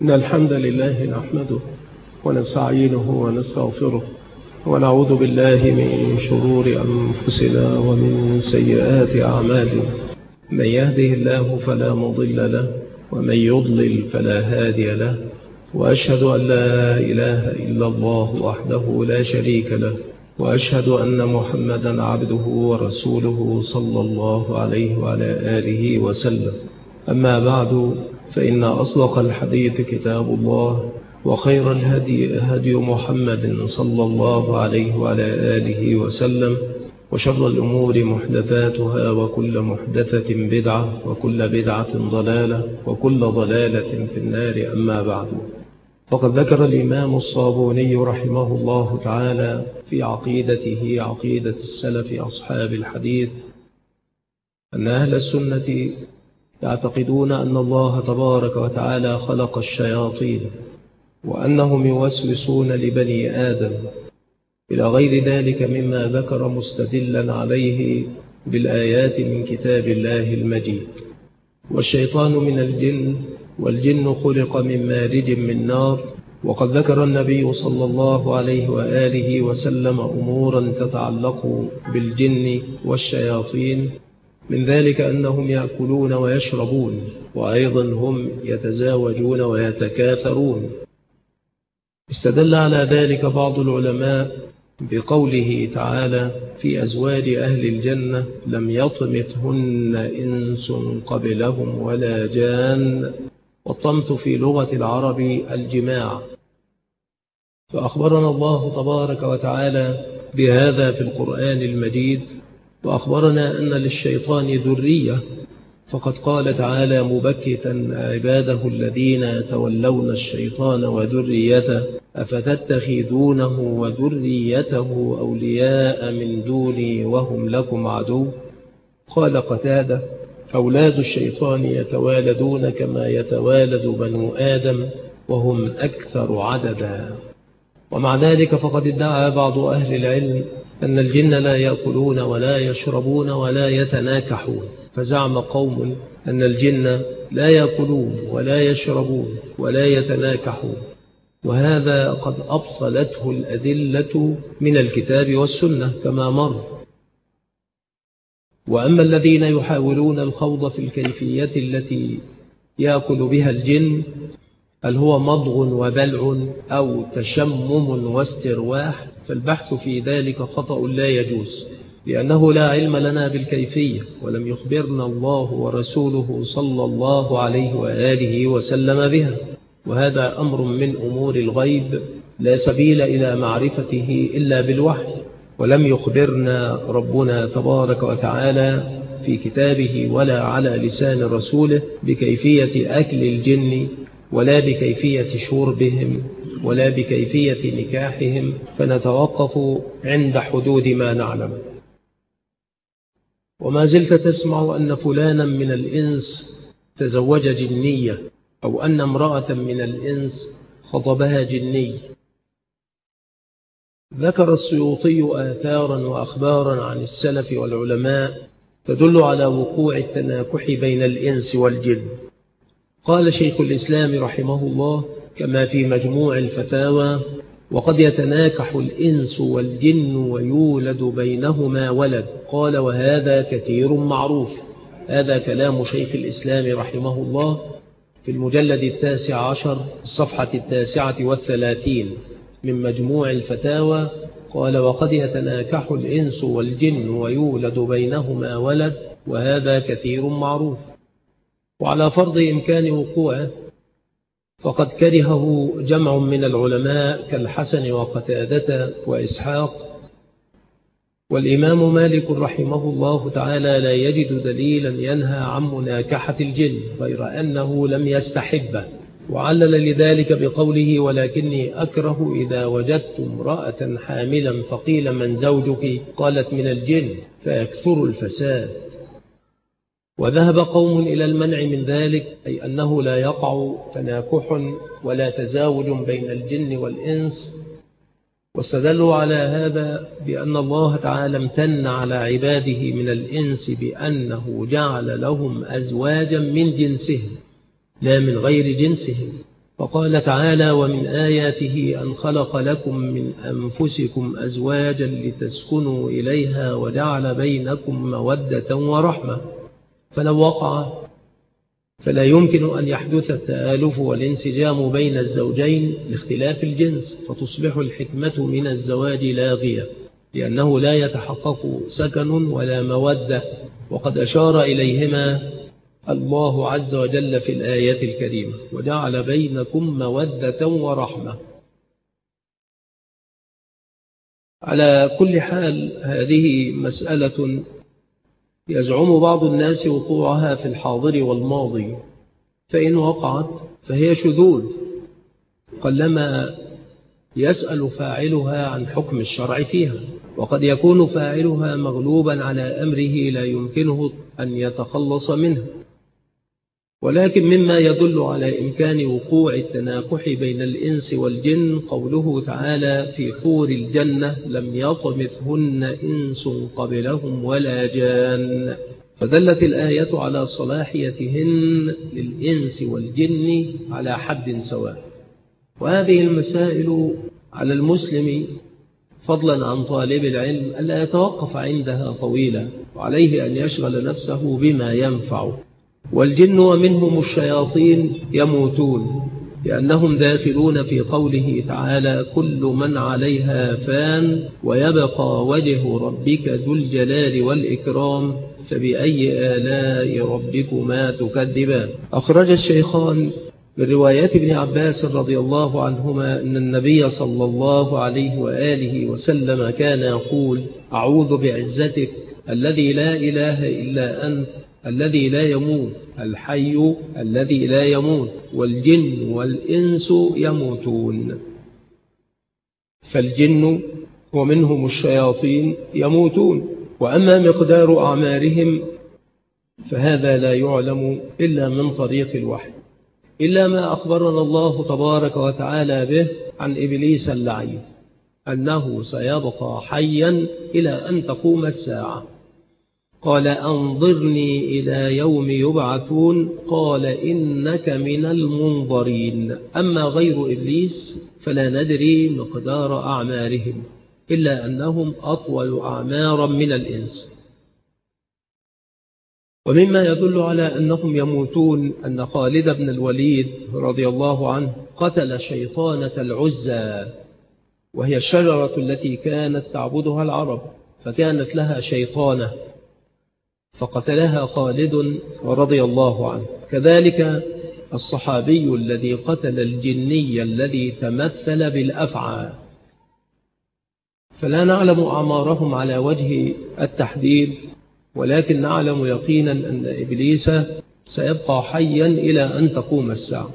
إن الحمد لله نحمده ونستعينه ونستغفره ونعوذ بالله من شرور أنفسنا ومن سيئات أعمالنا. من يهده الله فلا مضل له ومن يضلل فلا هادي له، وأشهد أن لا إله إلا الله وحده لا شريك له، وأشهد أن محمدا عبده ورسوله صلى الله عليه وعلى آله وسلم. أما بعد، فإن أصدق الحديث كتاب الله، وخير الهدي هدي محمد صلى الله عليه وعلى آله وسلم، وشر الأمور محدثاتها، وكل محدثة بدعة، وكل بدعة ضلالة، وكل ضلالة في النار. أما بعد، فقد ذكر الإمام الصابوني رحمه الله تعالى في عقيدته عقيدة السلف أصحاب الحديث أن أهل السنة يعتقدون أن الله تبارك وتعالى خلق الشياطين، وأنهم يوسوسون لبني آدم إلى غير ذلك مما ذكر مستدلا عليه بالآيات من كتاب الله المجيد. والشيطان من الجن، والجن خلق من مارج من نار. وقد ذكر النبي صلى الله عليه وآله وسلم أمورا تتعلق بالجن والشياطين، من ذلك أنهم يأكلون ويشربون، وأيضا هم يتزاوجون ويتكاثرون. استدل على ذلك بعض العلماء بقوله تعالى في أزواج أهل الجنة: لم يطمثهن إنس قبلهم ولا جان. والطمث في لغة العرب الجماع. فأخبرنا الله تبارك وتعالى بهذا في القرآن المجيد، وأخبرنا أن للشيطان ذرية، فقد قال تعالى مبكتا عباده الذين يتولون الشيطان وذريته أفتتخذونه وذريته أولياء من دوني وهم لكم عدو. قال قتادة: أولاد الشيطان يتوالدون كما يتوالد بنو آدم وهم أكثر عددا. ومع ذلك فقد ادعى بعض أهل العلم أن الجن لا يأكلون ولا يشربون ولا يتناكحون، فزعم قوم أن الجن لا يأكلون ولا يشربون ولا يتناكحون، وهذا قد أبطلته الأدلة من الكتاب والسنة كما مر. وأما الذين يحاولون الخوض في الكيفية التي يأكل بها الجن، هل هو مضغ وبلع أو تشمم واسترواح، فالبحث في ذلك خطأ لا يجوز، لأنه لا علم لنا بالكيفية، ولم يخبرنا الله ورسوله صلى الله عليه وآله وسلم بها، وهذا أمر من أمور الغيب لا سبيل إلى معرفته إلا بالوحي. ولم يخبرنا ربنا تبارك وتعالى في كتابه ولا على لسان رسوله بكيفية أكل الجن، ولا بكيفية شربهم، ولا بكيفية نكاحهم، فنتوقف عند حدود ما نعلم. وما زلت تسمع أن فلانا من الإنس تزوج جنية، أو أن امرأة من الإنس خطبها جني. ذكر السيوطي آثارا وأخبارا عن السلف والعلماء تدل على وقوع التناكح بين الإنس والجن. قال شيخ الإسلام رحمه الله كما في مجموع الفتاوى: وقد يتناكح الإنس والجن ويولد بينهما ولد. قال: وهذا كثير معروف. هذا كلام شيخ الإسلام رحمه الله في المجلد 19 الصفحة 39 من مجموع الفتاوى. قال: وقد يتناكح الإنس والجن ويولد بينهما ولد، وهذا كثير معروف. وعلى فرض إمكان وقوعه، فقد كرهه جمع من العلماء كالحسن وقتادة وإسحاق. والإمام مالك رحمه الله تعالى لا يجد دليلا ينهى عن مناكحة الجن، غير أنه لم يستحبه، وعلل لذلك بقوله: ولكني أكره إذا وجدت امرأة حاملا فقيل من زوجك؟ قالت من الجن، فيكثر الفساد. وذهب قوم إلى المنع من ذلك، أي أنه لا يقع تناكح ولا تزاوج بين الجن والإنس. واستدلوا على هذا بأن الله تعالى امتن على عباده من الإنس بأنه جعل لهم أزواجا من جنسهم لا من غير جنسهم، وقال تعالى: ومن آياته أن خلق لكم من أنفسكم أزواجا لتسكنوا إليها وجعل بينكم مودة ورحمة. فلو وقع فلا يمكن أن يحدث التآلف والانسجام بين الزوجين لاختلاف الجنس، فتصبح الحكمة من الزواج لاغية، لأنه لا يتحقق سكن ولا مودة، وقد أشار إليهما الله عز وجل في الآية الكريمة: وجعل بينكم مودة ورحمة. على كل حال، هذه مسألة يزعم بعض الناس وقوعها في الحاضر والماضي، فإن وقعت فهي شذوذ، قلما يسأل فاعلها عن حكم الشرع فيها، وقد يكون فاعلها مغلوبا على أمره لا يمكنه أن يتخلص منه. ولكن مما يدل على إمكان وقوع التناكح بين الإنس والجن قوله تعالى: في حور الجنة لم يطمثهن إنس قبلهم ولا جان. فدلت الآية على صلاحيتهن للإنس والجن على حد سواء. وهذه المسائل على المسلم فضلا عن طالب العلم ألا يتوقف عندها طويلا، وعليه أن يشغل نفسه بما ينفع. والجن ومنهم الشياطين يموتون، لأنهم داخلون في قوله تعالى: كل من عليها فان ويبقى وجه ربك ذو الجلال والإكرام فبأي آلاء ربكما تكذبان. أخرج الشيخان من رواية ابن عباس رضي الله عنهما أن النبي صلى الله عليه وآله وسلم كان يقول: أعوذ بعزتك الذي لا إله إلا أنت الذي لا يموت، الحي الذي لا يموت، والجن والإنس يموتون. فالجن ومنهم الشياطين يموتون، وأما مقدار أعمارهم فهذا لا يعلم إلا من طريق الوحي، إلا ما أخبرنا الله تبارك وتعالى به عن إبليس اللعين أنه سيبقى حيا إلى أن تقوم الساعة. قال: أنظرني إلى يوم يبعثون، قال: إنك من المنظرين. أما غير إبليس فلا ندري مقدار أعمارهم، إلا أنهم أطول أعمارا من الإنس. ومما يدل على أنهم يموتون أن خالد بن الوليد رضي الله عنه قتل شيطانة العزى، وهي الشجرة التي كانت تعبدها العرب، فكانت لها شيطانة فقتلها خالد رضي الله عنه. كذلك الصحابي الذي قتل الجني الذي تمثل بالأفعى، فلا نعلم أعمارهم على وجه التحديد، ولكن نعلم يقينا أن إبليس سيبقى حيا إلى أن تقوم الساعة.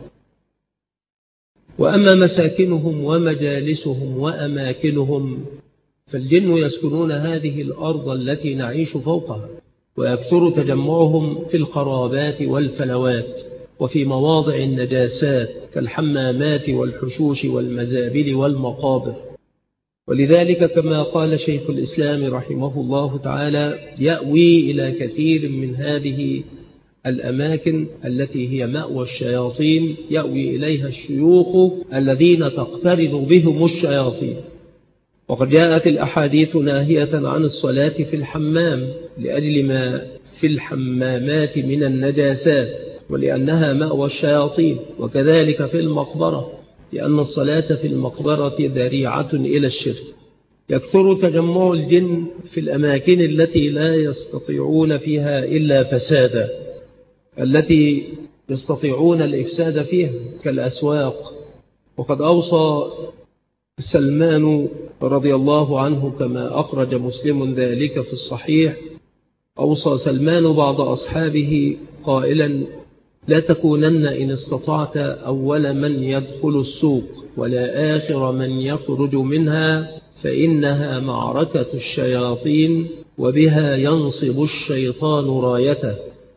وأما مساكنهم ومجالسهم وأماكنهم فالجن يسكنون هذه الأرض التي نعيش فوقها، ويكثر تجمعهم في الخرابات والفلوات وفي مواضع النجاسات كالحمامات والحشوش والمزابل والمقابر. ولذلك كما قال شيخ الإسلام رحمه الله تعالى: يأوي إلى كثير من هذه الأماكن التي هي مأوى الشياطين، يأوي إليها الشيوخ الذين تقترن بهم الشياطين. وقد جاءت الأحاديث ناهية عن الصلاة في الحمام لأجل ما في الحمامات من النجاسات، ولأنها مأوى الشياطين. وكذلك في المقبرة، لأن الصلاة في المقبرة ذريعة إلى الشرك. يكثر تجمع الجن في الأماكن التي لا يستطيعون فيها إلا فسادا، التي يستطيعون الإفساد فيها كالأسواق. وقد أوصى سلمان رضي الله عنه كما أخرج مسلم ذلك في الصحيح، أوصى سلمان بعض أصحابه قائلا: لا تكونن إن استطعت أول من يدخل السوق ولا آخر من يخرج منها، فإنها معركة الشياطين وبها ينصب الشيطان رايته.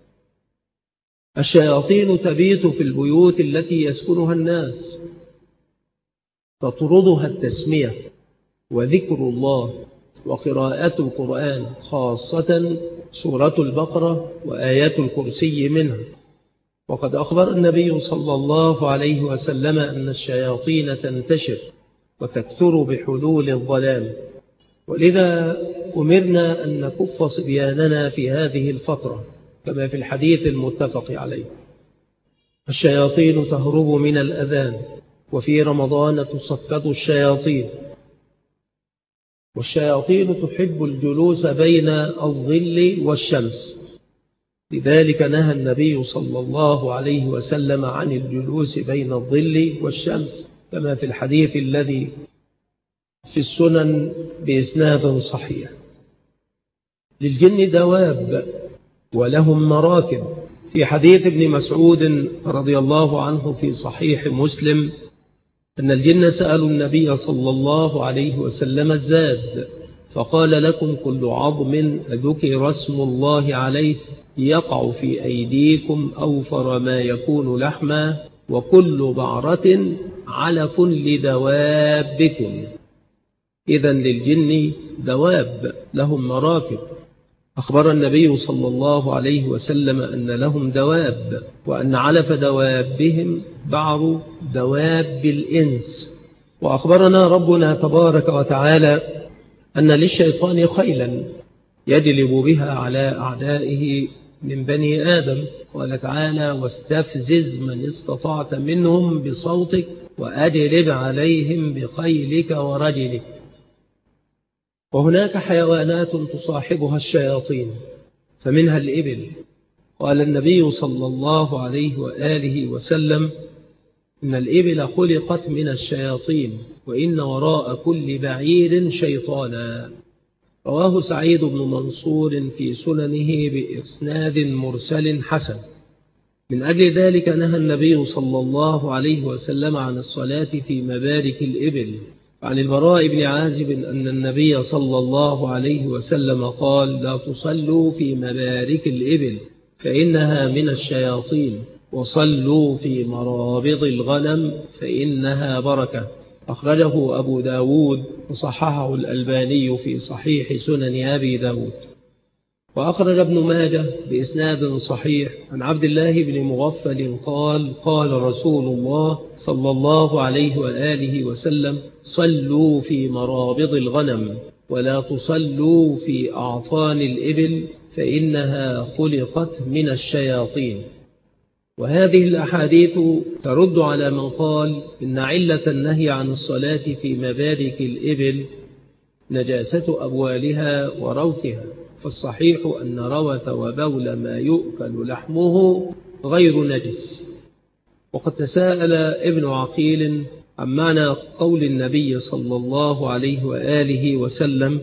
الشياطين تبيت في البيوت التي يسكنها الناس، تطردها التسمية وذكر الله وقراءة القرآن، خاصة سورة البقرة وآيات الكرسي منها، وقد أخبر النبي صلى الله عليه وسلم أن الشياطين تنتشر وتكثر بحلول الظلام، ولذا أمرنا أن نكف صبياننا في هذه الفترة كما في الحديث المتفق عليه. الشياطين تهرب من الأذان، وفي رمضان تصفد الشياطين، والشياطين تحب الجلوس بين الظل والشمس، لذلك نهى النبي صلى الله عليه وسلم عن الجلوس بين الظل والشمس كما في الحديث الذي في السنن بإسناد صحيح. للجن دواب ولهم مراكب. في حديث ابن مسعود رضي الله عنه في صحيح مسلم أن الجن سألوا النبي صلى الله عليه وسلم الزاد، فقال: لكم كل عظم ذكر اسم الله عليه يقع في أيديكم أوفر ما يكون لحما، وكل بعرة علف لدوابكم. إذن للجن دواب لهم مراكب. أخبر النبي صلى الله عليه وسلم أن لهم دواب، وأن علف دوابهم بعر دواب الإنس. وأخبرنا ربنا تبارك وتعالى أن للشيطان خيلا يجلب بها على أعدائه من بني آدم. قال تعالى: واستفزز من استطعت منهم بصوتك وأجلب عليهم بخيلك ورجلك. وهناك حيوانات تصاحبها الشياطين، فمنها الإبل. قال النبي صلى الله عليه وآله وسلم: إن الإبل خلقت من الشياطين، وإن وراء كل بعير شيطانا. رواه سعيد بن منصور في سننه بإسناد مرسل حسن. من أجل ذلك نهى النبي صلى الله عليه وسلم عن الصلاة في مبارك الإبل. عن البراء بن عازب أن النبي صلى الله عليه وسلم قال: لا تصلوا في مبارك الإبل فإنها من الشياطين، وصلوا في مرابض الغنم فإنها بركة. أخرجه أبو داود وصححه الألباني في صحيح سنن أبي داود. وأخرج ابن ماجه بإسناد صحيح عن عبد الله بن مغفل قال: قال رسول الله صلى الله عليه وآله وسلم: صلوا في مرابض الغنم ولا تصلوا في أعطان الإبل فإنها خلقت من الشياطين. وهذه الأحاديث ترد على من قال إن علة النهي عن الصلاة في مبارك الإبل نجاسة أبوالها وروثها، فالصحيح أن روث وبول ما يؤكل لحمه غير نجس. وقد تساءل ابن عقيل عن معنى قول النبي صلى الله عليه وآله وسلم: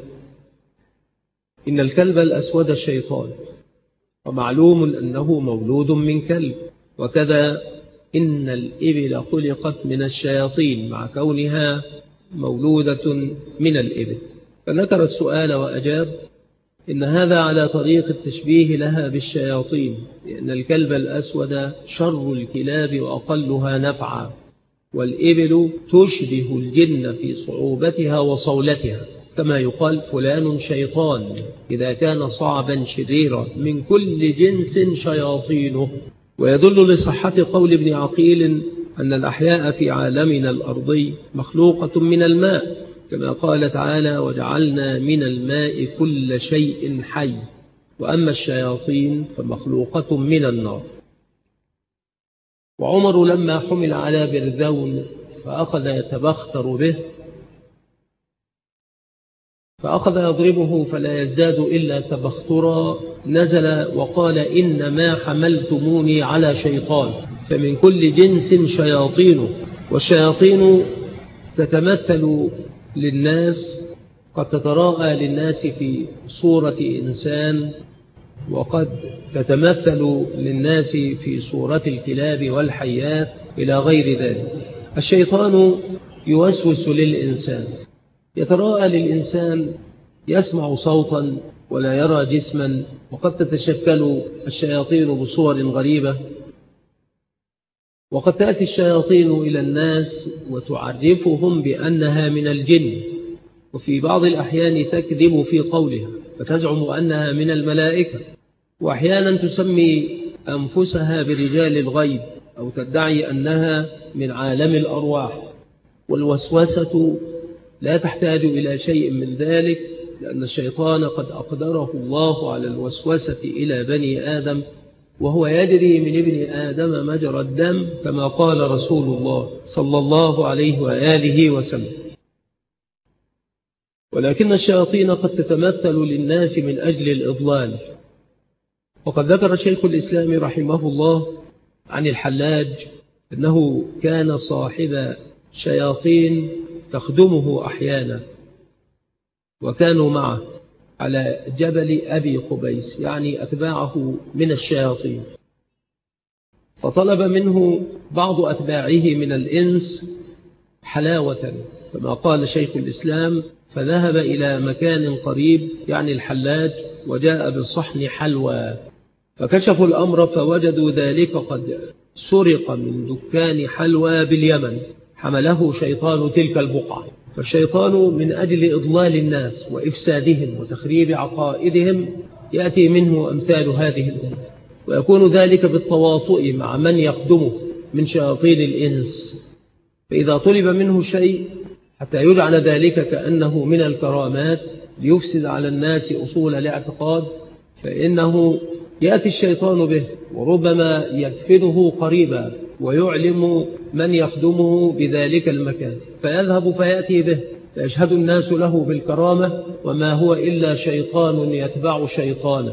إن الكلب الأسود الشيطان، ومعلوم أنه مولود من كلب، وكذا إن الإبل خلقت من الشياطين مع كونها مولودة من الإبل. فذكر السؤال وأجاب: إن هذا على طريق التشبيه لها بالشياطين، لأن الكلب الأسود شر الكلاب وأقلها نفعا، والإبل تشبه الجن في صعوبتها وصولتها، كما يقال فلان شيطان إذا كان صعبا شريرا من كل جنس شياطينه. ويدل لصحة قول ابن عقيل أن الأحياء في عالمنا الأرضي مخلوقة من الماء، كما قال تعالى: وجعلنا من الماء كل شيء حي، وأما الشياطين فمخلوقة من النار. وعمر لما حمل على برذون فأخذ يتبختر به، فأخذ يضربه فلا يزداد إلا تبخترا، نزل وقال: إنما حملتموني على شيطان، فمن كل جنس شياطين. والشياطين تتمثل للناس، قد تتراءى للناس في صورة إنسان، وقد تتمثل للناس في صورة الكلاب والحيات إلى غير ذلك. الشيطان يوسوس للإنسان، يتراءى للإنسان، يسمع صوتا ولا يرى جسما، وقد تتشكل الشياطين بصور غريبة، وقد تأتي الشياطين إلى الناس وتعرفهم بأنها من الجن، وفي بعض الأحيان تكذب في قولها فتزعم أنها من الملائكة، وأحيانا تسمي أنفسها برجال الغيب أو تدعي أنها من عالم الأرواح. والوسوسة لا تحتاج إلى شيء من ذلك، لأن الشيطان قد أقدره الله على الوسوسة إلى بني آدم، وهو يجري من ابن آدم مجرى الدم كما قال رسول الله صلى الله عليه وآله وسلم. ولكن الشياطين قد تتمثل للناس من أجل الإضلال. وقد ذكر شيخ الإسلام رحمه الله عن الحلاج أنه كان صاحب شياطين تخدمه أحيانا، وكانوا معه على جبل أبي قبيس، يعني أتباعه من الشياطين. فطلب منه بعض أتباعه من الإنس حلاوة، كما قال شيخ الإسلام: فذهب إلى مكان قريب يعني الحلاج وجاء بالصحن حلوى، فكشفوا الأمر فوجدوا ذلك قد سرق من دكان حلوى باليمن، حمله شيطان تلك البقعة. فالشيطان من أجل إضلال الناس وإفسادهم وتخريب عقائدهم يأتي منه أمثال هذه الأمور، ويكون ذلك بالتواطؤ مع من يخدمه من شياطين الإنس. فإذا طلب منه شيء حتى يجعل ذلك كأنه من الكرامات ليفسد على الناس أصول الاعتقاد، فإنه يأتي الشيطان به، وربما يدفنه قريبا ويعلم من يخدمه بذلك المكان، فيذهب فيأتي به، فيشهد الناس له بالكرامة، وما هو إلا شيطان يتبع شيطانا.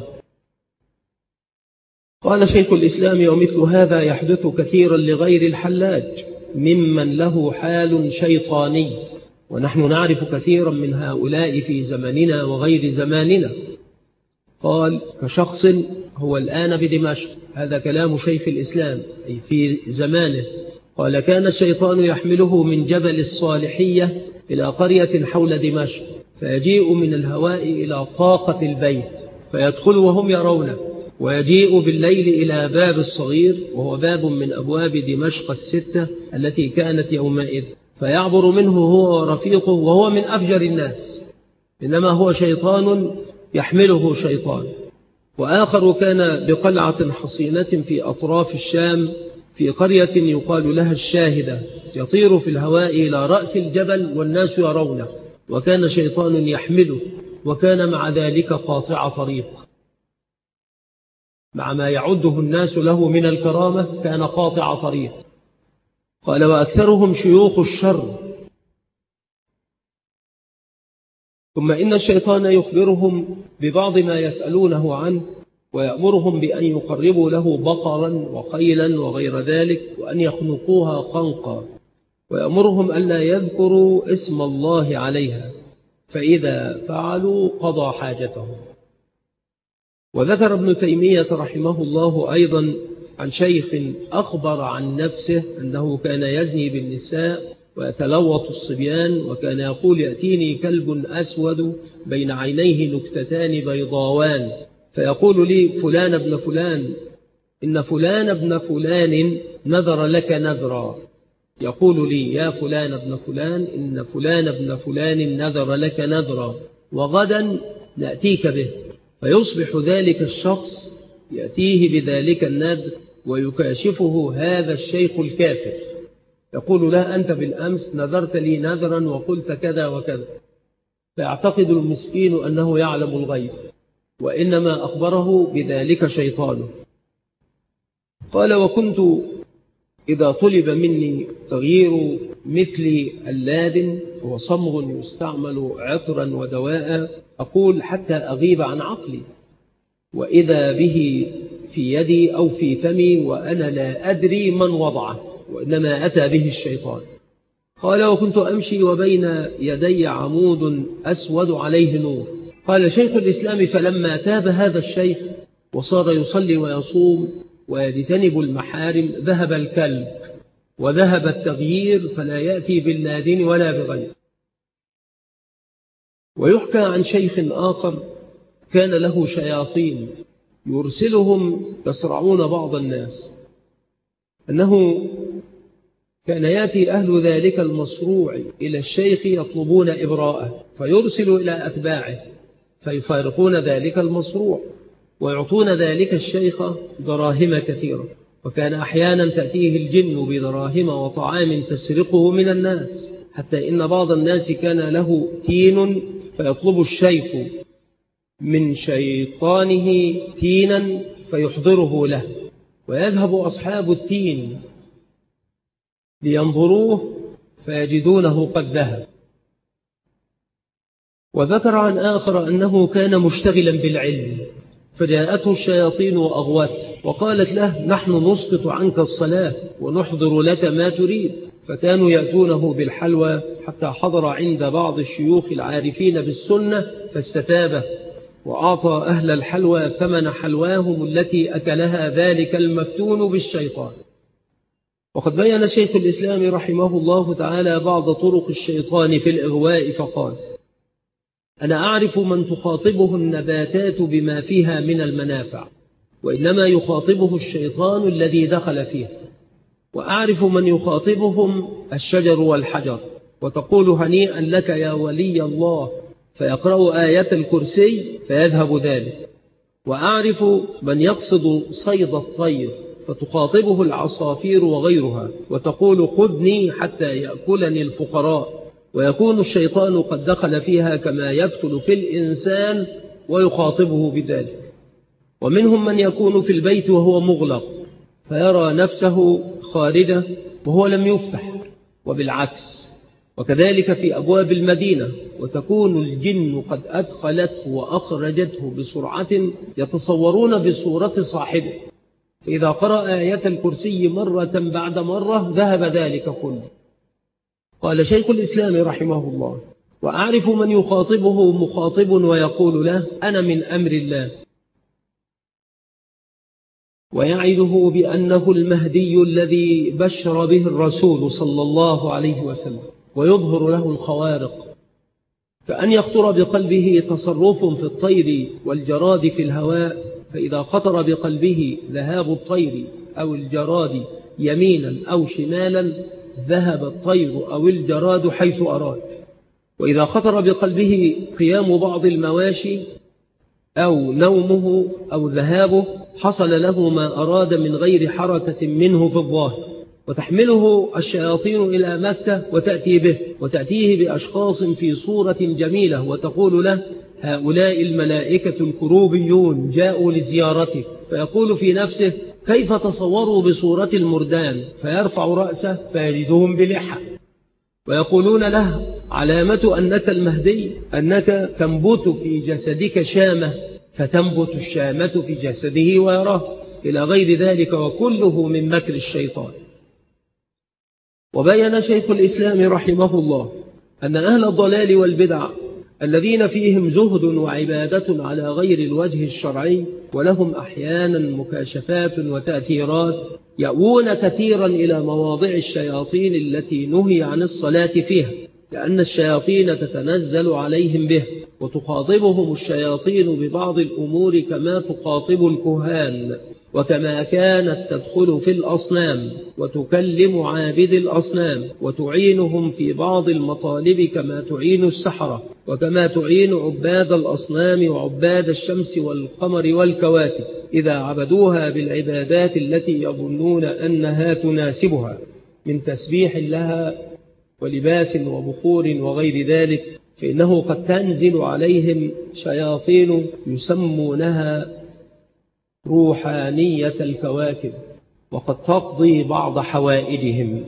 قال شيخ الإسلام: ومثل هذا يحدث كثيرا لغير الحلاج ممن له حال شيطاني، ونحن نعرف كثيرا من هؤلاء في زمننا وغير زماننا. قال: كشخص هو الآن بدمشق، هذا كلام شيخ الإسلام أي في زمانه، قال: كان الشيطان يحمله من جبل الصالحية إلى قرية حول دمشق، فيجيء من الهواء إلى طاقة البيت فيدخل وهم يرونه، ويجيء بالليل إلى باب الصغير، وهو باب من أبواب دمشق الستة التي كانت يومئذ، فيعبر منه هو ورفيقه، وهو من أفجر الناس، إنما هو شيطان يحمله شيطان. وآخر كان بقلعة حصينة في أطراف الشام في قرية يقال لها الشاهدة، يطير في الهواء إلى رأس الجبل والناس يرونه، وكان شيطان يحمله، وكان مع ذلك قاطع طريق، مع ما يعده الناس له من الكرامة كان قاطع طريق. قال: وأكثرهم شيوخ الشر. ثم إن الشيطان يخبرهم ببعض ما يسألونه عنه، ويأمرهم بأن يقربوا له بقرا وخيلا وغير ذلك، وأن يخنقوها خنقا، ويأمرهم ألا يذكروا اسم الله عليها، فإذا فعلوا قضى حاجتهم. وذكر ابن تيمية رحمه الله أيضا عن شيخ أخبر عن نفسه أنه كان يزني بالنساء ويتلوط الصبيان، وكان يقول: يأتيني كلب أسود بين عينيه نكتتان بيضاوان، فيقول لي: فلان ابن فلان، إن فلان ابن فلان نذر لك نذرا. يقول لي: يا فلان ابن فلان، إن فلان ابن فلان نذر لك نذرا، وغدا نأتيك به. فيصبح ذلك الشخص يأتيه بذلك النذر ويكاشفه هذا الشيخ الكافر، يقول: لا، أنت بالأمس نذرت لي نذرا وقلت كذا وكذا. فيعتقد المسكين أنه يعلم الغيب، وإنما أخبره بذلك شيطانه. قال: وكنت إذا طلب مني تغيير مثل اللادن، هو صمغ يستعمل عطرا ودواء، أقول: حتى أغيب عن عقلي، وإذا به في يدي أو في فمي وأنا لا أدري من وضعه، وإنما أتى به الشيطان. قال: وكنت أمشي وبين يدي عمود أسود عليه نور. قال شيخ الإسلام: فلما تاب هذا الشيخ وصار يصلي ويصوم ويجتنب المحارم، ذهب الكلب وذهب التغيير، فلا يأتي باللادين ولا بغير. ويحكى عن شيخ آخر كان له شياطين يرسلهم يصرعون بعض الناس، أنه كان يأتي أهل ذلك المصروع إلى الشيخ يطلبون إبراءه، فيرسل إلى أتباعه فيفارقون ذلك المصروع، ويعطون ذلك الشيخ دراهم كثيرة، وكان أحيانا تأتيه الجن بدراهم وطعام تسرقه من الناس، حتى إن بعض الناس كان له تين فيطلب الشيخ من شيطانه تينا فيحضره له، ويذهب أصحاب التين لينظروه فيجدونه قد ذهب. وذكر عن آخر أنه كان مشتغلا بالعلم، فجاءته الشياطين وأغوته وقالت له: نحن نسقط عنك الصلاة ونحضر لك ما تريد. فكانوا يأتونه بالحلوى حتى حضر عند بعض الشيوخ العارفين بالسنة فاستتابه، وأعطى أهل الحلوى ثمن حلواهم التي أكلها ذلك المفتون بالشيطان. وقد بين شيخ الإسلام رحمه الله تعالى بعض طرق الشيطان في الإغواء فقال: أنا أعرف من تخاطبه النباتات بما فيها من المنافع، وإنما يخاطبه الشيطان الذي دخل فيها. وأعرف من يخاطبهم الشجر والحجر، وتقول: هنيئا لك يا ولي الله، فيقرأ آية الكرسي فيذهب ذلك. وأعرف من يقصد صيد الطير، فتخاطبه العصافير وغيرها، وتقول: خذني حتى يأكلني الفقراء، ويكون الشيطان قد دخل فيها كما يدخل في الإنسان ويخاطبه بذلك. ومنهم من يكون في البيت وهو مغلق، فيرى نفسه خارجة وهو لم يفتح، وبالعكس. وكذلك في أبواب المدينة، وتكون الجن قد أدخلته وأخرجته بسرعة يتصورون بصورة صاحبه، فإذا قرأ آية الكرسي مرة بعد مرة ذهب ذلك كله. قال شيخ الإسلام رحمه الله: وأعرف من يخاطبه مخاطب ويقول له: أنا من أمر الله، ويعده بأنه المهدي الذي بشر به الرسول صلى الله عليه وسلم، ويظهر له الخوارق، كأن يخطر بقلبه تصرف في الطير والجراد في الهواء، فإذا خطر بقلبه ذهاب الطير أو الجراد يمينا أو شمالا ذهب الطير أو الجراد حيث أراد. وإذا خطر بقلبه قيام بعض المواشي أو نومه أو ذهابه حصل له ما أراد من غير حركة منه في الظاهر. وتحمله الشياطين إلى مكة وتأتي به، وتأتيه بأشخاص في صورة جميلة، وتقول له: هؤلاء الملائكة الكروبيون جاءوا لزيارتك. فيقول في نفسه: كيف تصوروا بصورة المردان؟ فيرفع رأسه فيجدهم بلحى، ويقولون له: علامة أنك المهدي أنك تنبت في جسدك شامة، فتنبت الشامة في جسده ويراه، إلى غير ذلك، وكله من مكر الشيطان. وبين شيخ الإسلام رحمه الله أن أهل الضلال والبدع الذين فيهم زهد وعبادة على غير الوجه الشرعي، ولهم أحيانا مكاشفات وتأثيرات، يأوون كثيرا إلى مواضع الشياطين التي نهي عن الصلاة فيها، لأن الشياطين تتنزل عليهم به، وتخاطبهم الشياطين ببعض الأمور كما تخاطب الكهان، وكما كانت تدخل في الأصنام وتكلم عابد الأصنام، وتعينهم في بعض المطالب كما تعين السحرة، وكما تعين عباد الأصنام وعباد الشمس والقمر والكواكب إذا عبدوها بالعبادات التي يظنون أنها تناسبها من تسبيح لها ولباس وبخور وغير ذلك، فإنه قد تنزل عليهم شياطين يسمونها روحانية الكواكب، وقد تقضي بعض حوائجهم.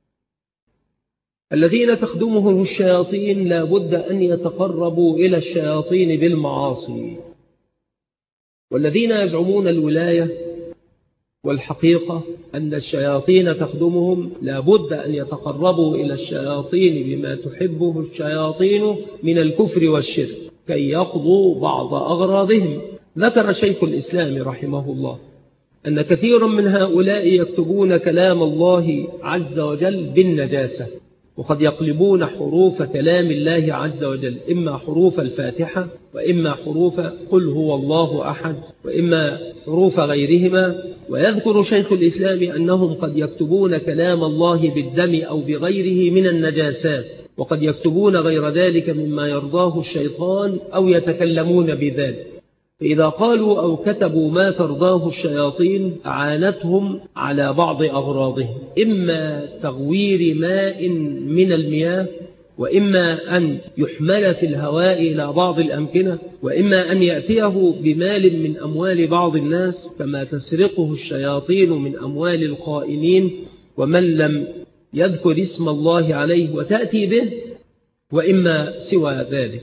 الذين تخدمهم الشياطين لا بد أن يتقربوا إلى الشياطين بالمعاصي، والذين يزعمون الولاية والحقيقة أن الشياطين تخدمهم لا بد أن يتقربوا إلى الشياطين بما تحبه الشياطين من الكفر والشرك كي يقضوا بعض أغراضهم. ذكر شيخ الإسلام رحمه الله أن كثيرا من هؤلاء يكتبون كلام الله عز وجل بالنجاسة، وقد يقلبون حروف كلام الله عز وجل إما حروف الفاتحة، وإما حروف قل هو الله أحد، وإما حروف غيرهما. ويذكر شيخ الإسلام أنهم قد يكتبون كلام الله بالدم أو بغيره من النجاسات، وقد يكتبون غير ذلك مما يرضاه الشيطان أو يتكلمون بذلك. فإذا قالوا أو كتبوا ما ترضاه الشياطين أعانتهم على بعض أغراضهم، إما تغوير ماء من المياه، وإما أن يحمل في الهواء إلى بعض الأمكنة، وإما أن يأتيه بمال من أموال بعض الناس كما تسرقه الشياطين من أموال الخائنين ومن لم يذكر اسم الله عليه وتأتي به، وإما سوى ذلك.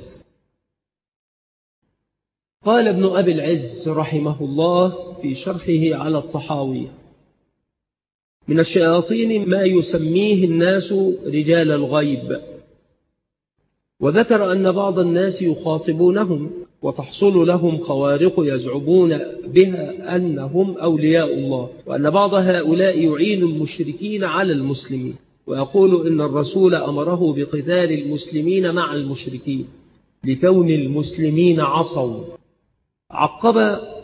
قال ابن أبي العز رحمه الله في شرحه على الطحاوية: من الشياطين ما يسميه الناس رجال الغيب، وذكر أن بعض الناس يخاطبونهم وتحصل لهم خوارق يزعمون بها أنهم أولياء الله، وأن بعض هؤلاء يعين المشركين على المسلمين، ويقول إن الرسول أمره بقتال المسلمين مع المشركين لكون المسلمين عصوا. عقب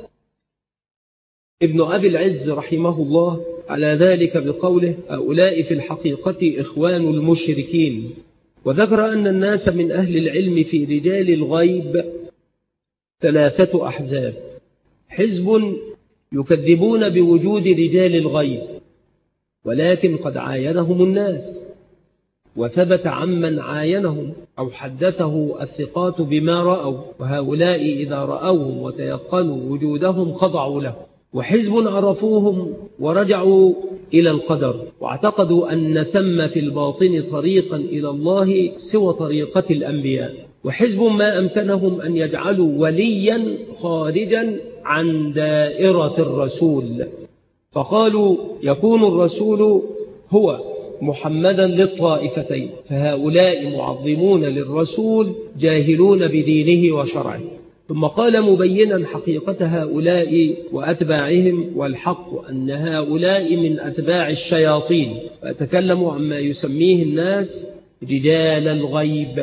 ابن أبي العز رحمه الله على ذلك بقوله: هؤلاء في الحقيقة إخوان المشركين. وذكر أن الناس من أهل العلم في رجال الغيب 3 أحزاب: حزب يكذبون بوجود رجال الغيب ولكن قد عاينهم الناس وثبت عمن عاينهم أو حدثه الثقات بما رأوا، وهؤلاء إذا رأوهم وتيقنوا وجودهم خضعوا له. وحزب عرفوهم ورجعوا إلى القدر واعتقدوا أن ثم في الباطن طريقا إلى الله سوى طريقة الأنبياء. وحزب ما أمكنهم أن يجعلوا وليا خارجا عن دائرة الرسول، فقالوا يكون الرسول هو محمدا للطائفتين، فهؤلاء معظمون للرسول جاهلون بدينه وشرعه. ثم قال مبينا حقيقة هؤلاء وأتباعهم: والحق أن هؤلاء من أتباع الشياطين، فأتكلم عما يسميه الناس رجال الغيب،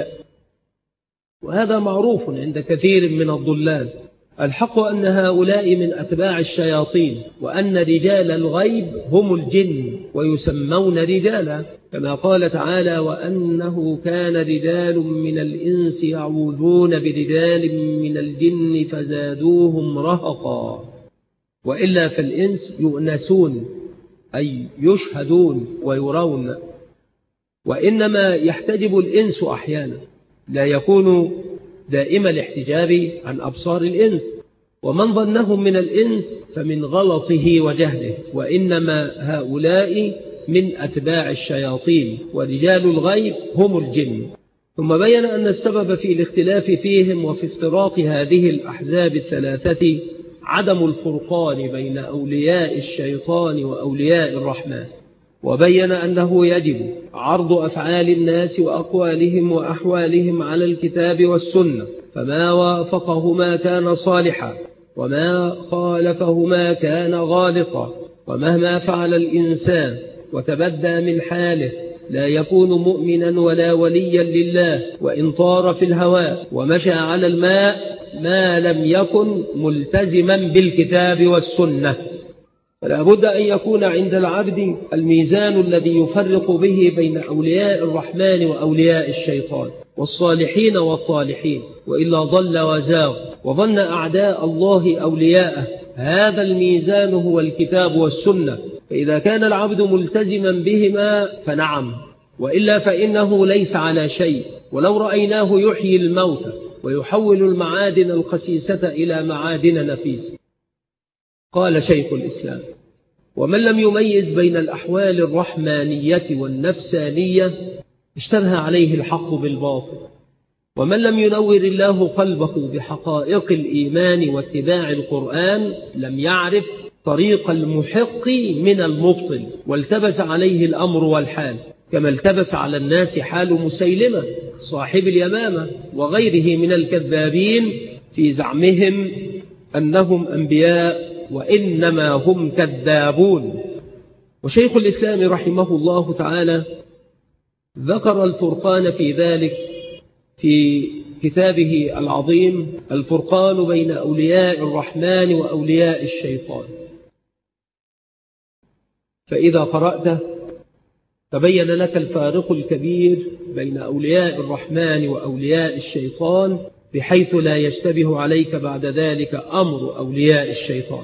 وهذا معروف عند كثير من الضلال. الحق أن هؤلاء من أتباع الشياطين، وأن رجال الغيب هم الجن ويسمون رجالا، كما قال تعالى: وأنه كان رجال من الإنس يعوذون برجال من الجن فزادوهم رهقا. وإلا فالإنس يؤنسون أي يشهدون ويرون، وإنما يحتجب الإنس أحيانا، لا يكون دائما الاحتجاب عن أبصار الإنس. ومن ظنهم من الإنس فمن غلطه وجهله، وإنما هؤلاء من أتباع الشياطين، ورجال الغيب هم الجن. ثم بين أن السبب في الاختلاف فيهم وفي افتراق هذه الأحزاب 3 عدم الفرقان بين أولياء الشيطان وأولياء الرحمن، وبين أنه يجب عرض أفعال الناس وأقوالهم وأحوالهم على الكتاب والسنة، فما وافقهما كان صالحا وما خالفهما كان غالطا. ومهما فعل الإنسان وتبدى من حاله لا يكون مؤمنا ولا وليا لله، وإن طار في الهواء ومشى على الماء ما لم يكن ملتزما بالكتاب والسنة. فلا بد أن يكون عند العبد الميزان الذي يفرق به بين أولياء الرحمن وأولياء الشيطان والصالحين والطالحين، وإلا ضل وزاغ وظن أعداء الله أولياءه. هذا الميزان هو الكتاب والسنة، فإذا كان العبد ملتزما بهما فنعم، وإلا فإنه ليس على شيء. ولو رأيناه يحيي الموتى ويحول المعادن الخسيسة إلى معادن نفيسة. قال شيخ الإسلام: ومن لم يميز بين الأحوال الرحمانية والنفسانية اشتبه عليه الحق بالباطل، ومن لم ينور الله قلبه بحقائق الإيمان واتباع القرآن لم يعرف طريق المحق من المبطل، والتبس عليه الأمر والحال، كما التبس على الناس حال مسيلمة صاحب اليمامة وغيره من الكذابين في زعمهم أنهم أنبياء وإنما هم كذابون. وشيخ الإسلام رحمه الله تعالى ذكر الفرقان في ذلك في كتابه العظيم الفرقان بين أولياء الرحمن وأولياء الشيطان. فإذا قرأته تبين لك الفارق الكبير بين أولياء الرحمن وأولياء الشيطان بحيث لا يشتبه عليك بعد ذلك أمر أولياء الشيطان.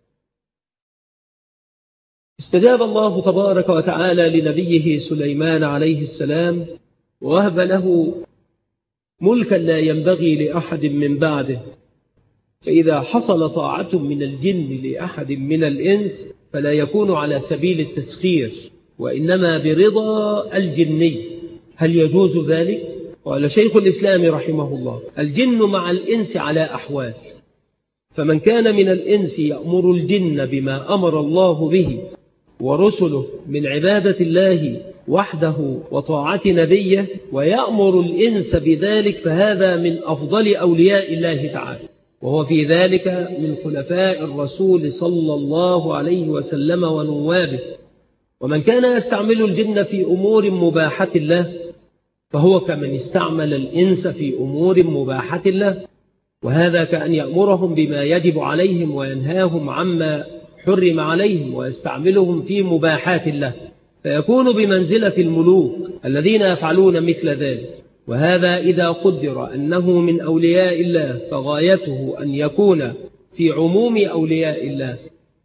استجاب الله تبارك وتعالى لنبيه سليمان عليه السلام، ووهب له ملكا لا ينبغي لأحد من بعده. فإذا حصل طاعة من الجن لأحد من الإنس فلا يكون على سبيل التسخير، وإنما برضا الجني. هل يجوز ذلك؟ قال شيخ الإسلام رحمه الله: الجن مع الإنس على أحوال، فمن كان من الإنس يأمر الجن بما أمر الله به ورسله من عبادة الله وحده وطاعة نبيه، ويأمر الإنس بذلك، فهذا من أفضل أولياء الله تعالى، وهو في ذلك من خلفاء الرسول صلى الله عليه وسلم ونوابه. ومن كان يستعمل الجن في أمور مباحة الله فهو كمن استعمل الإنس في أمور مباحة الله، وهذا كأن يأمرهم بما يجب عليهم وينهاهم عما حرم عليهم، ويستعملهم في مباحات الله، فيكون بمنزلة الملوك الذين يفعلون مثل ذلك. وهذا إذا قدر أنه من أولياء الله، فغايته أن يكون في عموم أولياء الله،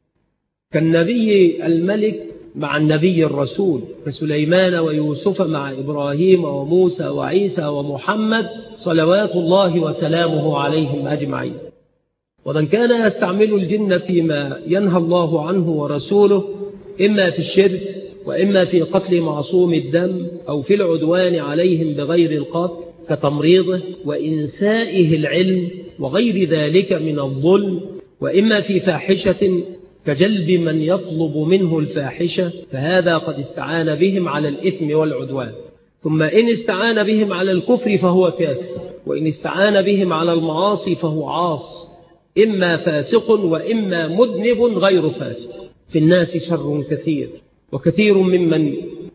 كالنبي الملك مع النبي الرسول، كسليمان ويوسف مع إبراهيم وموسى وعيسى ومحمد صلوات الله وسلامه عليهم أجمعين. ومن كان يستعمل الجن فيما ينهى الله عنه ورسوله، إما في الشرك، وإما في قتل معصوم الدم، أو في العدوان عليهم بغير القتل كتمريضه وإنسائه العلم وغير ذلك من الظلم، وإما في فاحشة كجلب من يطلب منه الفاحشة، فهذا قد استعان بهم على الإثم والعدوان. ثم إن استعان بهم على الكفر فهو كافر، وإن استعان بهم على المعاصي فهو عاص، إما فاسق وإما مذنب غير فاسق. في الناس شر كثير، وكثير ممن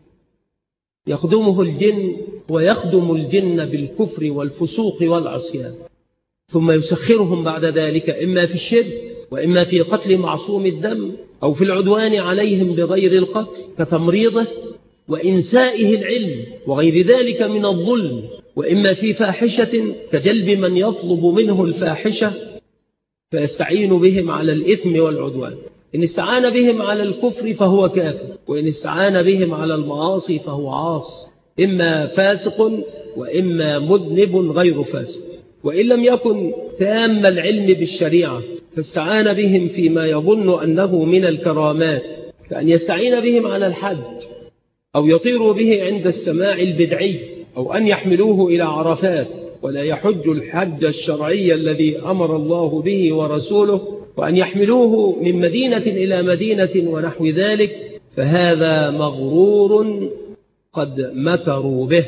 يخدمه الجن ويخدم الجن بالكفر والفسوق والعصيان، ثم يسخرهم بعد ذلك إما في الشرك، وإما في قتل معصوم الدم، أو في العدوان عليهم بغير القتل كتمريضه وإنسائه العلم وغير ذلك من الظلم، وإما في فاحشة كجلب من يطلب منه الفاحشة فيستعين بهم على الإثم والعدوان. إن استعان بهم على الكفر فهو كافر، وإن استعان بهم على المعاصي فهو عاص، إما فاسق وإما مذنب غير فاسق. وإن لم يكن تام العلم بالشريعة فاستعان بهم فيما يظن أنه من الكرامات، كأن يستعين بهم على الحج، أو يطير به عند السماع البدعي، أو أن يحملوه إلى عرفات ولا يحج الحج الشرعي الذي أمر الله به ورسوله، وأن يحملوه من مدينة إلى مدينة ونحو ذلك، فهذا مغرور قد مكروا به.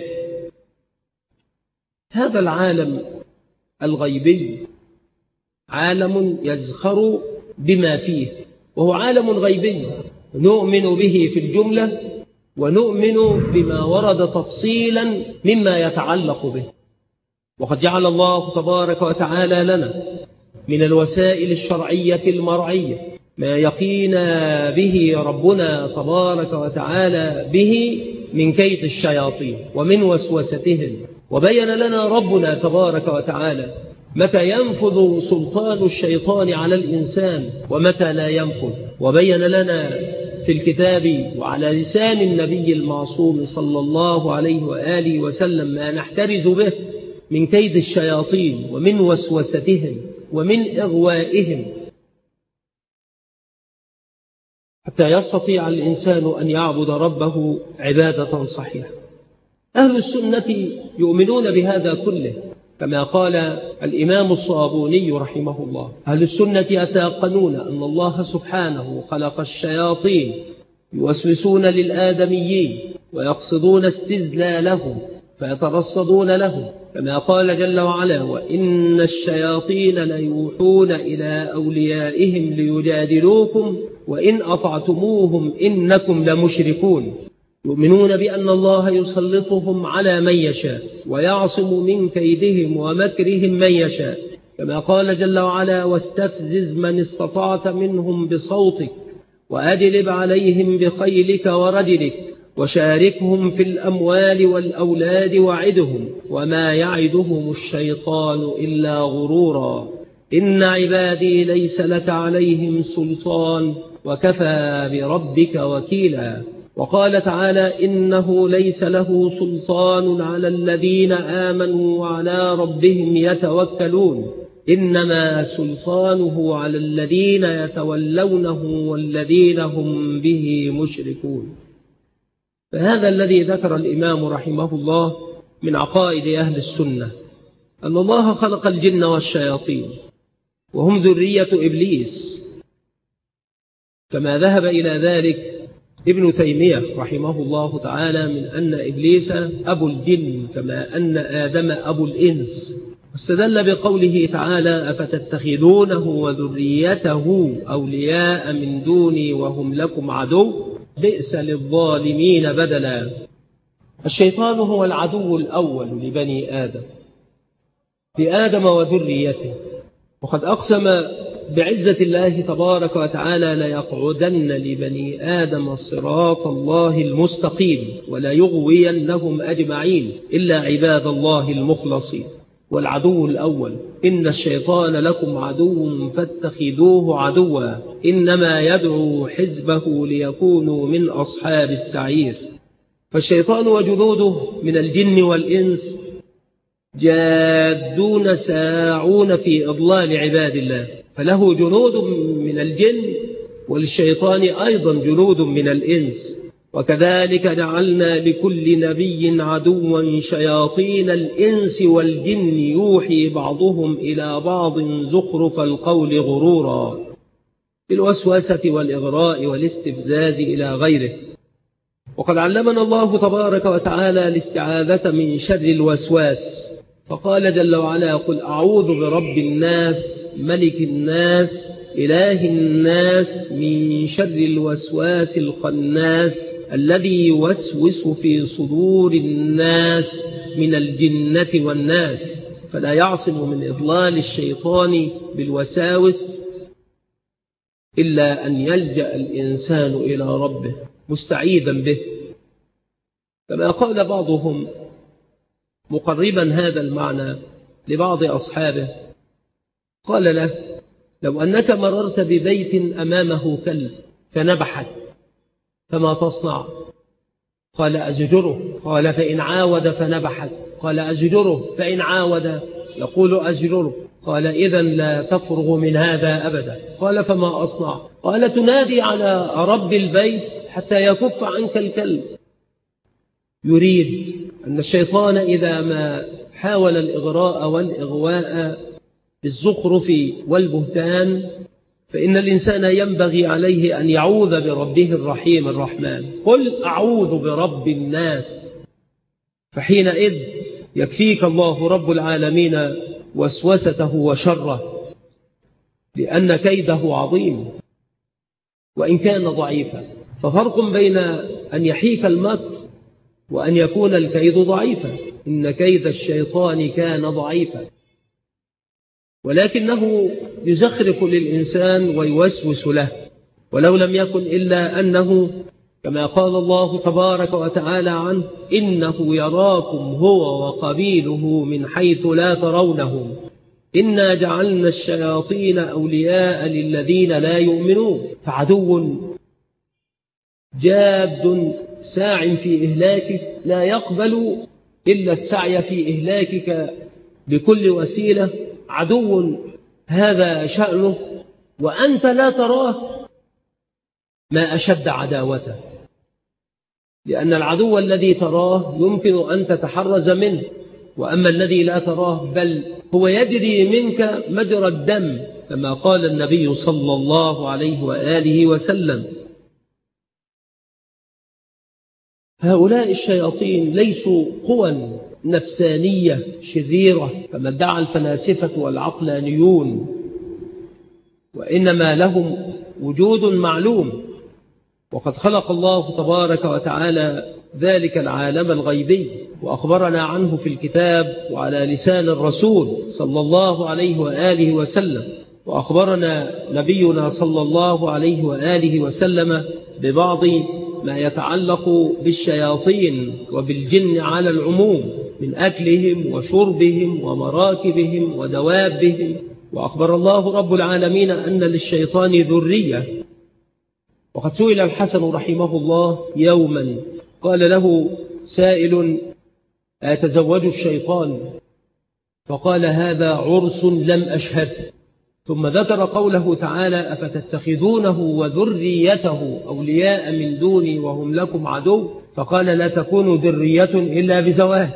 هذا العالم الغيبي عالم يزخر بما فيه، وهو عالم غيبي نؤمن به في الجملة، ونؤمن بما ورد تفصيلا مما يتعلق به. وقد جعل الله تبارك وتعالى لنا من الوسائل الشرعية المرعية ما يقينا به ربنا تبارك وتعالى به من كيد الشياطين ومن وسوستهم. وبين لنا ربنا تبارك وتعالى متى ينفذ سلطان الشيطان على الإنسان ومتى لا ينفذ، وبين لنا في الكتاب وعلى لسان النبي المعصوم صلى الله عليه وآله وسلم ما نحترز به من كيد الشياطين ومن وسوستهم ومن إغوائهم، حتى يستطيع الإنسان أن يعبد ربه عبادة صحيحة. أهل السنة يؤمنون بهذا كله، كما قال الإمام الصابوني رحمه الله: أهل السنة يتيقنون أن الله سبحانه خلق الشياطين يوسوسون للآدميين ويقصدون استذلالهم فيترصدون لهم، كما قال جل وعلا: وإن الشياطين ليوحون إلى أوليائهم ليجادلوكم وإن أطعتموهم إنكم لمشركون. يؤمنون بأن الله يسلطهم على من يشاء ويعصم من كيدهم ومكرهم من يشاء، كما قال جل وعلا: واستفزز من استطعت منهم بصوتك وأجلب عليهم بخيلك ورجلك وشاركهم في الأموال والأولاد وعدهم وما يعدهم الشيطان إلا غرورا إن عبادي ليس لك عليهم سلطان وكفى بربك وكيلا. وقال تعالى إنه ليس له سلطان على الذين آمنوا وعلى ربهم يتوكلون إنما سلطانه على الذين يتولونه والذين هم به مشركون. فهذا الذي ذكر الإمام رحمه الله من عقائد أهل السنة، أن الله خلق الجن والشياطين وهم ذرية إبليس، كما ذهب إلى ذلك ابن تيمية رحمه الله تعالى من أن إبليس أبو الجن كما أن آدم أبو الإنس، واستدل بقوله تعالى أفتتخذونه وذريته أولياء من دوني وهم لكم عدو بئس للظالمين بدلا. الشيطان هو العدو الأول لبني آدم، لآدم وذريته، وقد أقسم بعزة الله تبارك وتعالى ليقعدن لبني آدم صراط الله المستقيم ولا يغوينهم أجمعين إلا عباد الله المخلصين. والعدو الأول إن الشيطان لكم عدو فاتخذوه عدوا إنما يدعو حزبه ليكونوا من أصحاب السعير. فالشيطان وجنوده من الجن والإنس جادون ساعون في إضلال عباد الله، فله جنود من الجن وللشيطان أيضا جنود من الإنس. وكذلك جعلنا لكل نبي عدوا شياطين الإنس والجن يوحي بعضهم إلى بعض زخرف القول غرورا بالوسوسة والإغراء والاستفزاز إلى غيره. وقد علمنا الله تبارك وتعالى الاستعاذة من شر الوسواس، فقال جل وعلا قل أعوذ برب الناس ملك الناس إله الناس من شر الوسواس الخناس الذي يوسوس في صدور الناس من الجنة والناس. فلا يعصم من إضلال الشيطان بالوساوس إلا أن يلجأ الإنسان إلى ربه مستعيذا به، كما قال بعضهم مقربا هذا المعنى لبعض أصحابه، قال له لو أنك مررت ببيت أمامه كلب فنبحك فما تصنع؟ قال أزجره. قال فإن عاود فنبحك؟ قال أزجره. فإن عاود يقول أزجره. قال إذن لا تفرغ من هذا أبدا. قال فما أصنع؟ قال تنادي على رب البيت حتى يكف عنك الكلب. يريد أن الشيطان إذا ما حاول الإغراء والإغواء بالزخرف والبهتان فإن الإنسان ينبغي عليه أن يعوذ بربه الرحيم الرحمن. قل أعوذ برب الناس، فحينئذ يكفيك الله رب العالمين وسوسته وشره، لأن كيده عظيم وإن كان ضعيفا. ففرق بين أن يحيك المكر وأن يكون الكيد ضعيفا. إن كيد الشيطان كان ضعيفا، ولكنه يزخرف للإنسان ويوسوس له، ولو لم يكن إلا أنه كما قال الله تبارك وتعالى عنه إنه يراكم هو وقبيله من حيث لا ترونهم إنا جعلنا الشياطين أولياء للذين لا يؤمنون. فعدو جاد ساع في إهلاكك لا يقبل إلا السعي في إهلاكك بكل وسيلة. عدو هذا شأنه وأنت لا تراه، ما أشد عداوته، لأن العدو الذي تراه يمكن أن تتحرز منه، وأما الذي لا تراه بل هو يجري منك مجرى الدم، كما قال النبي صلى الله عليه وآله وسلم. هؤلاء الشياطين ليسوا قوى نفسانية شريرة كما ادعى الفلاسفة والعقلانيون، وإنما لهم وجود معلوم، وقد خلق الله تبارك وتعالى ذلك العالم الغيبي وأخبرنا عنه في الكتاب وعلى لسان الرسول صلى الله عليه وآله وسلم. وأخبرنا نبينا صلى الله عليه وآله وسلم ببعض ما يتعلق بالشياطين وبالجن على العموم من أكلهم وشربهم ومراكبهم ودوابهم. وأخبر الله رب العالمين أن للشيطان ذرية. وقد سئل الحسن رحمه الله يوما، قال له سائل: أتزوج الشيطان؟ فقال: هذا عرس لم أشهد. ثم ذكر قوله تعالى: أفتتخذونه وذريته أولياء من دوني وهم لكم عدو. فقال: لا تكون ذرية إلا بزواج.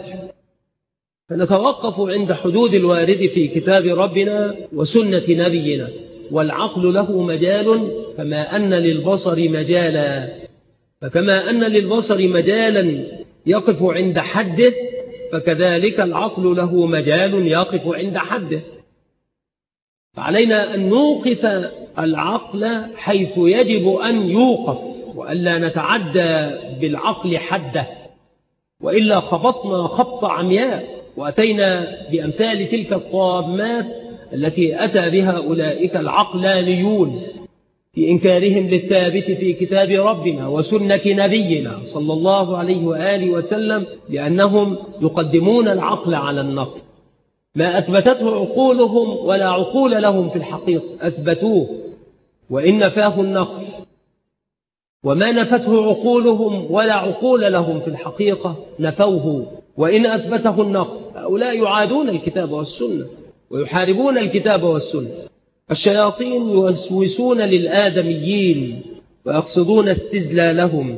فنتوقف عند حدود الوارد في كتاب ربنا وسنة نبينا. والعقل له مجال كما أن للبصر مجالا، فكما أن للبصر مجالا يقف عند حده، فكذلك العقل له مجال يقف عند حده. فعلينا أن نوقف العقل حيث يجب أن يوقف، وألا نتعدى بالعقل حده، وإلا خبطنا خبط عمياء وأتينا بأمثال تلك الطامات التي أتى بها أولئك العقلانيون في إنكارهم للثابت في كتاب ربنا وسنة نبينا صلى الله عليه وآله وسلم، لأنهم يقدمون العقل على النقل. ما أثبتته عقولهم ولا عقول لهم في الحقيقة أثبتوه وإن نفاه النقل، وما نفته عقولهم ولا عقول لهم في الحقيقة نفوه وإن أثبته النقل. هؤلاء يعادون الكتاب والسنة ويحاربون الكتاب والسنة. الشياطين يوسوسون للآدميين ويقصدون استزلالهم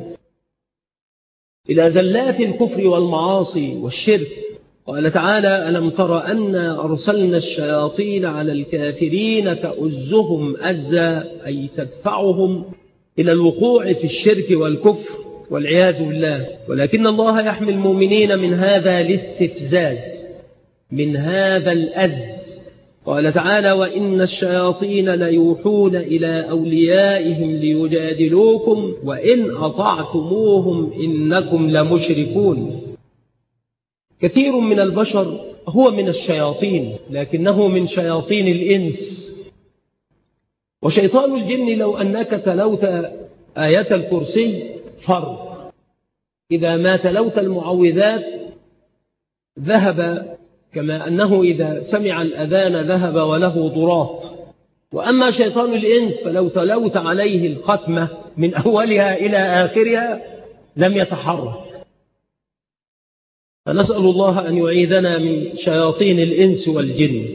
إلى زلات الكفر والمعاصي والشرك. قال تعالى: ألم تر أنا أرسلنا الشياطين على الكافرين تؤزهم أزا، أي تدفعهم إلى الوقوع في الشرك والكفر والعياذ بالله. ولكن الله يحمي المؤمنين من هذا الاستفزاز، من هذا الأز. قال تعالى: وإن الشياطين ليوحون إلى أوليائهم ليجادلوكم وإن أطعتموهم إنكم لمشركون. كثير من البشر هو من الشياطين، لكنه من شياطين الإنس. وشيطان الجن لو أنك تلوت آية الكرسي فرق، إذا ما تلوت المعوذات ذهب، كما أنه إذا سمع الأذان ذهب وله ضراط. وأما شيطان الإنس فلو تلوت عليه الختمة من أولها إلى آخرها لم يتحرك. فنسأل الله أن يعيذنا من شياطين الإنس والجن.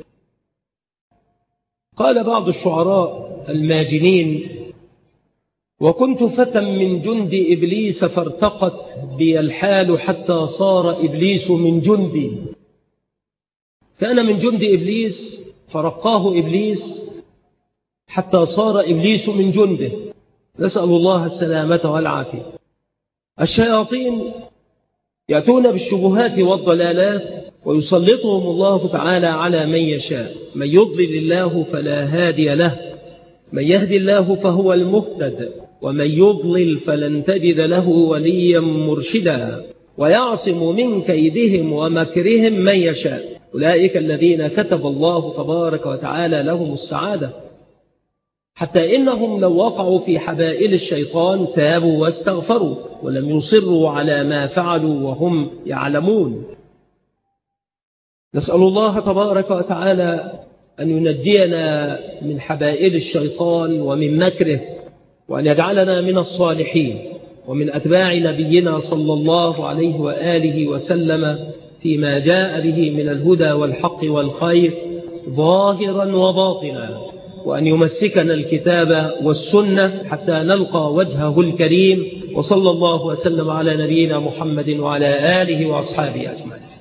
قال بعض الشعراء الماجنين: وكنت فتى من جند إبليس فارتقت بي الحال حتى صار إبليس من جندي. كان من جند إبليس فرقاه إبليس حتى صار إبليس من جنده. نسأل الله السلامة والعافية. الشياطين يأتون بالشبهات والضلالات ويسلطهم الله تعالى على من يشاء. من يضلل الله فلا هادي له، من يهدي الله فهو المهتد، ومن يضلل فلن تجد له وليا مرشدا. ويعصم من كيدهم ومكرهم من يشاء. أولئك الذين كتب الله تبارك وتعالى لهم السعادة، حتى إنهم لو وقعوا في حبائل الشيطان تابوا واستغفروا ولم يصروا على ما فعلوا وهم يعلمون. نسأل الله تبارك وتعالى أن ينجينا من حبائل الشيطان ومن مكره، وأن يجعلنا من الصالحين ومن أتباع نبينا صلى الله عليه وآله وسلم فيما جاء به من الهدى والحق والخير ظاهرا وباطنا، وأن يمسكنا الكتاب والسنة حتى نلقى وجهه الكريم. وصلى الله وسلم على نبينا محمد وعلى آله وأصحابه أجمعين.